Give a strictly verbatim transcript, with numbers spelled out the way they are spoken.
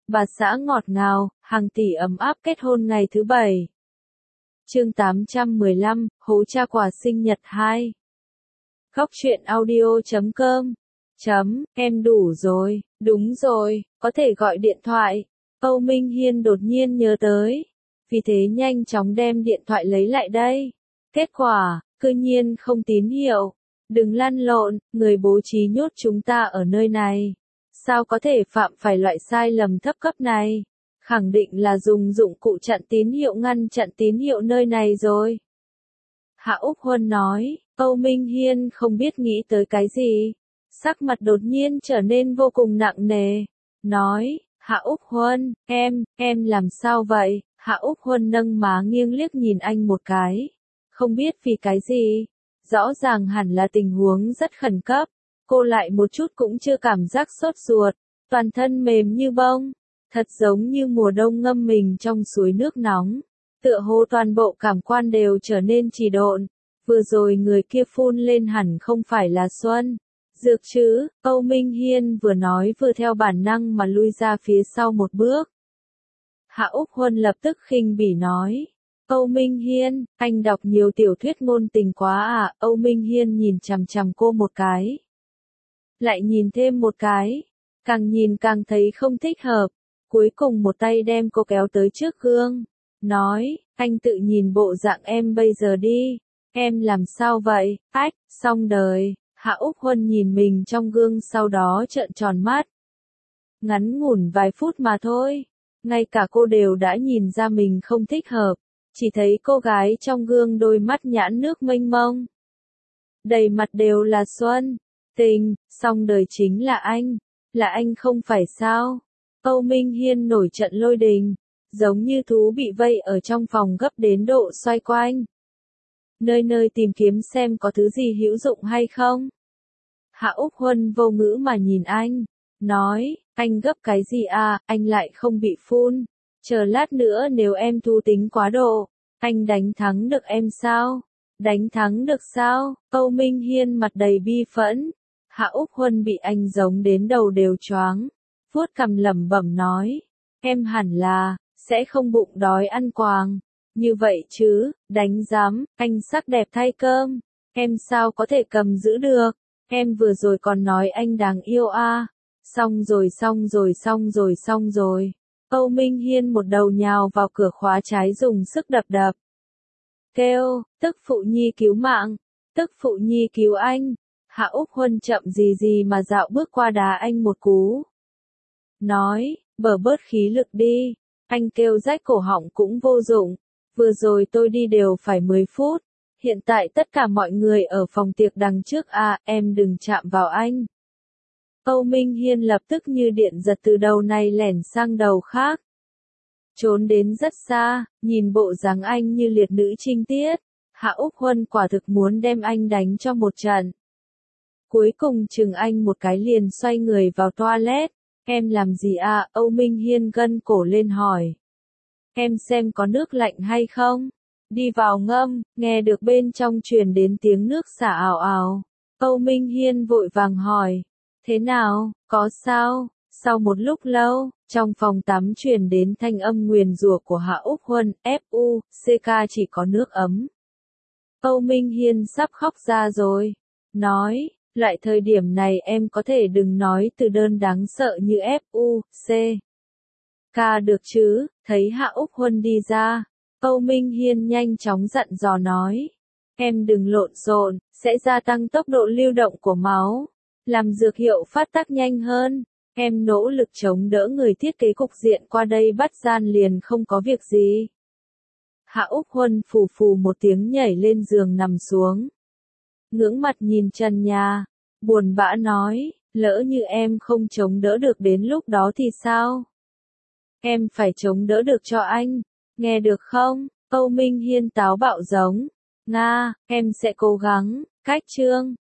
bà xã ngọt ngào, hàng tỷ ấm áp kết hôn ngày thứ bảy. Chương tám trăm mười lăm, hố cha quà sinh nhật hai. Góc truyện audio chấm com. Chấm, em đủ rồi, đúng rồi, có thể gọi điện thoại. Âu Minh Hiên đột nhiên nhớ tới. Vì thế nhanh chóng đem điện thoại lấy lại đây. Kết quả, cư nhiên không tín hiệu. Đừng lăn lộn, người bố trí nhốt chúng ta ở nơi này. Sao có thể phạm phải loại sai lầm thấp cấp này? Khẳng định là dùng dụng cụ chặn tín hiệu ngăn chặn tín hiệu nơi này rồi. Hạ Úc Huân nói, Âu Minh Hiên không biết nghĩ tới cái gì. Sắc mặt đột nhiên trở nên vô cùng nặng nề. Nói, Hạ Úc Huân, em, em làm sao vậy? Hạ Úc Huân nâng má nghiêng liếc nhìn anh một cái. Không biết vì cái gì. Rõ ràng hẳn là tình huống rất khẩn cấp. Cô lại một chút cũng chưa cảm giác sốt ruột. Toàn thân mềm như bông. Thật giống như mùa đông ngâm mình trong suối nước nóng. Tựa hồ toàn bộ cảm quan đều trở nên trì độn. Vừa rồi người kia phun lên hẳn không phải là Xuân. Dược chứ, Âu Minh Hiên vừa nói vừa theo bản năng mà lui ra phía sau một bước. Hạ Úc Huân lập tức khinh bỉ nói. Âu Minh Hiên, anh đọc nhiều tiểu thuyết ngôn tình quá à? Âu Minh Hiên nhìn chằm chằm cô một cái. Lại nhìn thêm một cái. Càng nhìn càng thấy không thích hợp. Cuối cùng một tay đem cô kéo tới trước gương. Nói, anh tự nhìn bộ dạng em bây giờ đi. Em làm sao vậy? Ách, xong đời. Hạ Úc Huân nhìn mình trong gương sau đó trợn tròn mắt. Ngắn ngủn vài phút mà thôi. Ngay cả cô đều đã nhìn ra mình không thích hợp. Chỉ thấy cô gái trong gương đôi mắt nhãn nước mênh mông. Đầy mặt đều là xuân. Tình, xong đời chính là anh. Là anh không phải sao? Âu Minh Hiên nổi trận lôi đình. Giống như thú bị vây ở trong phòng gấp đến độ xoay quanh. Nơi nơi tìm kiếm xem có thứ gì hữu dụng hay không. Hạ Úc Huân vô ngữ mà nhìn anh. Nói, anh gấp cái gì à, anh lại không bị phun. Chờ lát nữa nếu em thú tính quá độ, anh đánh thắng được em sao? Đánh thắng được sao? Âu Minh Hiên mặt đầy bi phẫn. Hạ Úc Huân bị anh giống đến đầu đều choáng. Vuốt cằm lẩm bẩm nói. Em hẳn là, sẽ không bụng đói ăn quàng. Như vậy chứ, đánh giám, anh sắc đẹp thay cơm. Em sao có thể cầm giữ được? Em vừa rồi còn nói anh đáng yêu à. Xong rồi xong rồi xong rồi xong rồi. Âu Minh Hiên một đầu nhào vào cửa khóa trái dùng sức đập đập. Kêu, tức phụ nhi cứu mạng. Tức phụ nhi cứu anh. Hạ Úc Huân chậm gì gì mà dạo bước qua đá anh một cú. Nói, bờ bớt khí lực đi. Anh kêu rách cổ họng cũng vô dụng. Vừa rồi tôi đi đều phải mười phút. Hiện tại tất cả mọi người ở phòng tiệc đằng trước à, em đừng chạm vào anh. Âu Minh Hiên lập tức như điện giật từ đầu này lẻn sang đầu khác. Trốn đến rất xa, nhìn bộ dáng anh như liệt nữ trinh tiết. Hạ Úc Huân quả thực muốn đem anh đánh cho một trận. Cuối cùng chừng anh một cái liền xoay người vào toilet. Em làm gì à? Âu Minh Hiên gân cổ lên hỏi. Em xem có nước lạnh hay không? Đi vào ngâm, nghe được bên trong truyền đến tiếng nước xả ào ào. Âu Minh Hiên vội vàng hỏi. Thế nào, có sao? Sau một lúc lâu, trong phòng tắm truyền đến thanh âm nguyền rủa của Hạ Úc Huân, ép u, xê ca chỉ có nước ấm. Âu Minh Hiên sắp khóc ra rồi. Nói, loại thời điểm này em có thể đừng nói từ đơn đáng sợ như ép u, xê ca được chứ? Thấy Hạ Úc Huân đi ra, Âu Minh Hiên nhanh chóng dặn dò nói. Em đừng lộn xộn, sẽ gia tăng tốc độ lưu động của máu. Làm dược hiệu phát tác nhanh hơn. Em nỗ lực chống đỡ người thiết kế cục diện qua đây bắt gian liền không có việc gì. Hạ Úc Huân phù phù một tiếng nhảy lên giường nằm xuống. Ngưỡng mặt nhìn trần nhà. Buồn bã nói, lỡ như em không chống đỡ được đến lúc đó thì sao? Em phải chống đỡ được cho anh. Nghe được không? Âu Minh Hiên táo bạo giống. Nga, em sẽ cố gắng. Cách chương.